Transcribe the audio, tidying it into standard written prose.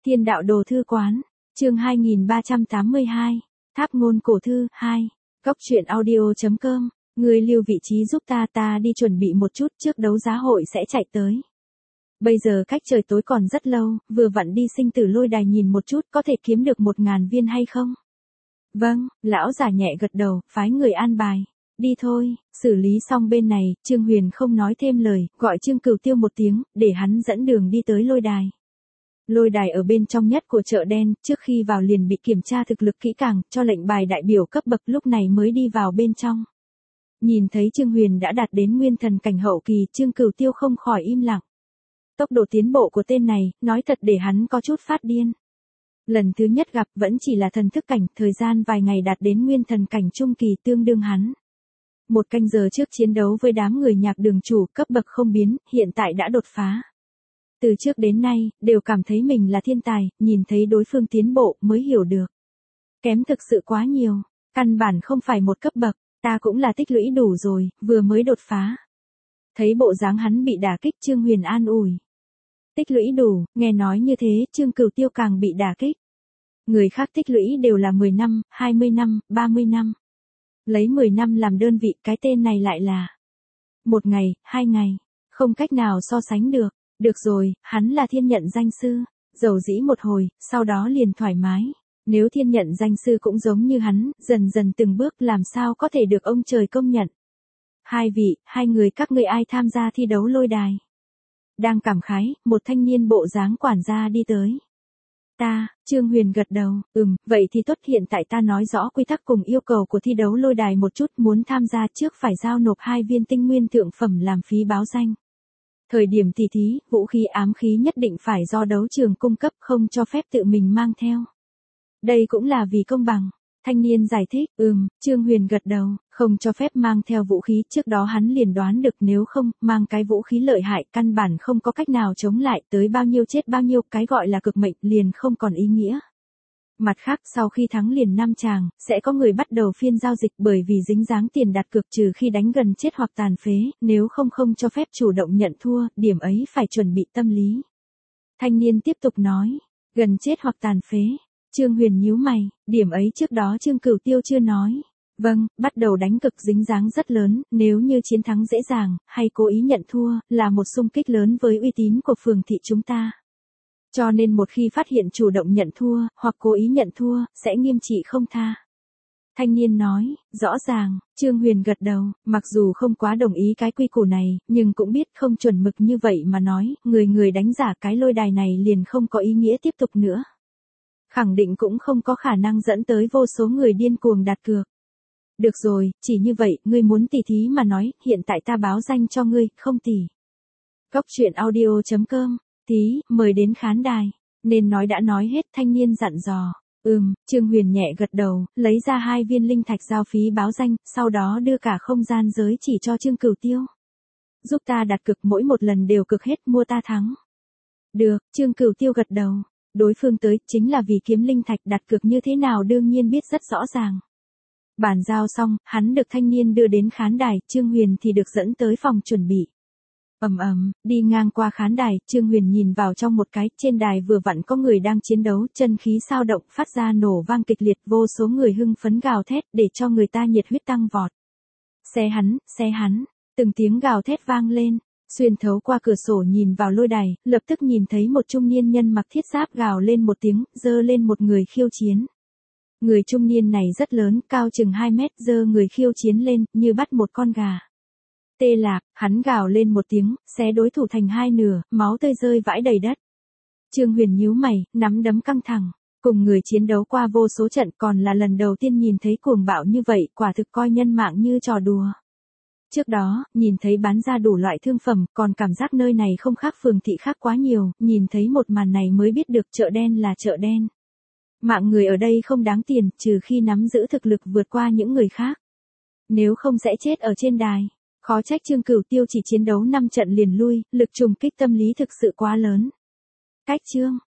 Thiên đạo đồ thư quán, chương 2382, tháp ngôn cổ thư, 2, góc truyện audio.com, người lưu vị trí giúp ta đi chuẩn bị một chút trước đấu giá hội sẽ chạy tới. Bây giờ cách trời tối còn rất lâu, vừa vặn đi sinh tử lôi đài nhìn một chút có thể kiếm được 1.000 viên hay không? Vâng, lão giả nhẹ gật đầu, phái người an bài. Đi thôi, xử lý xong bên này, Trương Huyền không nói thêm lời, gọi Trương Cửu Tiêu một tiếng, để hắn dẫn đường đi tới lôi đài. Lôi đài ở bên trong nhất của chợ đen, trước khi vào liền bị kiểm tra thực lực kỹ càng, cho lệnh bài đại biểu cấp bậc lúc này mới đi vào bên trong. Nhìn thấy Trương Huyền đã đạt đến nguyên thần cảnh hậu kỳ, Trương Cửu Tiêu không khỏi im lặng. Tốc độ tiến bộ của tên này, nói thật để hắn có chút phát điên. Lần thứ nhất gặp vẫn chỉ là thần thức cảnh, thời gian vài ngày đạt đến nguyên thần cảnh trung kỳ tương đương hắn. 1 canh giờ trước chiến đấu với đám người nhạc đường chủ cấp bậc không biến, hiện tại đã đột phá. Từ trước đến nay, đều cảm thấy mình là thiên tài, nhìn thấy đối phương tiến bộ mới hiểu được. Kém thực sự quá nhiều, căn bản không phải một cấp bậc, ta cũng là tích lũy đủ rồi, vừa mới đột phá. Thấy bộ dáng hắn bị đả kích, Trương Huyền an ủi. Tích lũy đủ, nghe nói như thế, Trương Cửu Tiêu càng bị đả kích. Người khác tích lũy đều là 10 năm, 20 năm, 30 năm. Lấy 10 năm làm đơn vị, cái tên này lại là 1 ngày, 2 ngày, không cách nào so sánh được. Được rồi, hắn là thiên nhận danh sư, dầu dĩ một hồi, sau đó liền thoải mái. Nếu thiên nhận danh sư cũng giống như hắn, dần dần từng bước làm sao có thể được ông trời công nhận. Hai người các ngươi ai tham gia thi đấu lôi đài? Đang cảm khái, một thanh niên bộ dáng quản gia đi tới. Ta, Trương Huyền gật đầu, vậy thì tốt, hiện tại ta nói rõ quy tắc cùng yêu cầu của thi đấu lôi đài một chút, muốn tham gia trước phải giao nộp 2 viên tinh nguyên thượng phẩm làm phí báo danh. Thời điểm tỷ thí, vũ khí ám khí nhất định phải do đấu trường cung cấp, không cho phép tự mình mang theo. Đây cũng là vì công bằng. Thanh niên giải thích, Trương Huyền gật đầu, không cho phép mang theo vũ khí, trước đó hắn liền đoán được nếu không, mang cái vũ khí lợi hại, căn bản không có cách nào chống lại, tới bao nhiêu chết bao nhiêu, cái gọi là cực mệnh liền không còn ý nghĩa. Mặt khác, sau khi thắng liền 5 tràng, sẽ có người bắt đầu phiên giao dịch bởi vì dính dáng tiền đặt cược trừ khi đánh gần chết hoặc tàn phế, nếu không không cho phép chủ động nhận thua, điểm ấy phải chuẩn bị tâm lý. Thanh niên tiếp tục nói, gần chết hoặc tàn phế. Trương Huyền nhíu mày, điểm ấy trước đó Trương Cửu Tiêu chưa nói. Vâng, bắt đầu đánh cực dính dáng rất lớn, nếu như chiến thắng dễ dàng, hay cố ý nhận thua, là một xung kích lớn với uy tín của phường thị chúng ta. Cho nên một khi phát hiện chủ động nhận thua, hoặc cố ý nhận thua, sẽ nghiêm trị không tha. Thanh niên nói, rõ ràng, Trương Huyền gật đầu, mặc dù không quá đồng ý cái quy củ này, nhưng cũng biết không chuẩn mực như vậy mà nói, người đánh giả cái lôi đài này liền không có ý nghĩa tiếp tục nữa. Khẳng định cũng không có khả năng dẫn tới vô số người điên cuồng đặt cược. Được rồi, chỉ như vậy, ngươi muốn tỉ thí mà nói, hiện tại ta báo danh cho ngươi, không tỉ. Góc truyện audio.com, tí, mời đến khán đài. Nên nói đã nói hết, thanh niên dặn dò. Trương Huyền nhẹ gật đầu, lấy ra 2 viên linh thạch giao phí báo danh, sau đó đưa cả không gian giới chỉ cho Trương Cửu Tiêu. Giúp ta đặt cược mỗi một lần đều cực hết, mua ta thắng. Được, Trương Cửu Tiêu gật đầu. Đối phương tới chính là vì kiếm linh thạch, đặt cược như thế nào đương nhiên biết rất rõ ràng. Bàn giao xong, hắn được thanh niên đưa đến khán đài, Trương Huyền thì được dẫn tới phòng chuẩn bị. Đi ngang qua khán đài, Trương Huyền nhìn vào trong một cái, trên đài vừa vặn có người đang chiến đấu, chân khí sao động, phát ra nổ vang kịch liệt, vô số người hưng phấn gào thét, để cho người ta nhiệt huyết tăng vọt. Xe hắn, từng tiếng gào thét vang lên. Xuyên thấu qua cửa sổ nhìn vào lôi đài, lập tức nhìn thấy một trung niên nhân mặc thiết giáp gào lên một tiếng, giơ lên một người khiêu chiến. Người trung niên này rất lớn, cao chừng 2 mét, giơ người khiêu chiến lên, như bắt một con gà. Tê lạc, hắn gào lên một tiếng, xé đối thủ thành 2 nửa, máu tươi rơi vãi đầy đất. Trương Huyền nhíu mày, nắm đấm căng thẳng, cùng người chiến đấu qua vô số trận, còn là lần đầu tiên nhìn thấy cuồng bạo như vậy, quả thực coi nhân mạng như trò đùa. Trước đó, nhìn thấy bán ra đủ loại thương phẩm, còn cảm giác nơi này không khác phường thị khác quá nhiều, nhìn thấy một màn này mới biết được chợ đen là chợ đen. Mạng người ở đây không đáng tiền, trừ khi nắm giữ thực lực vượt qua những người khác. Nếu không sẽ chết ở trên đài. Khó trách Trương Cửu Tiêu chỉ chiến đấu 5 trận liền lui, lực trùng kích tâm lý thực sự quá lớn. Cách chương,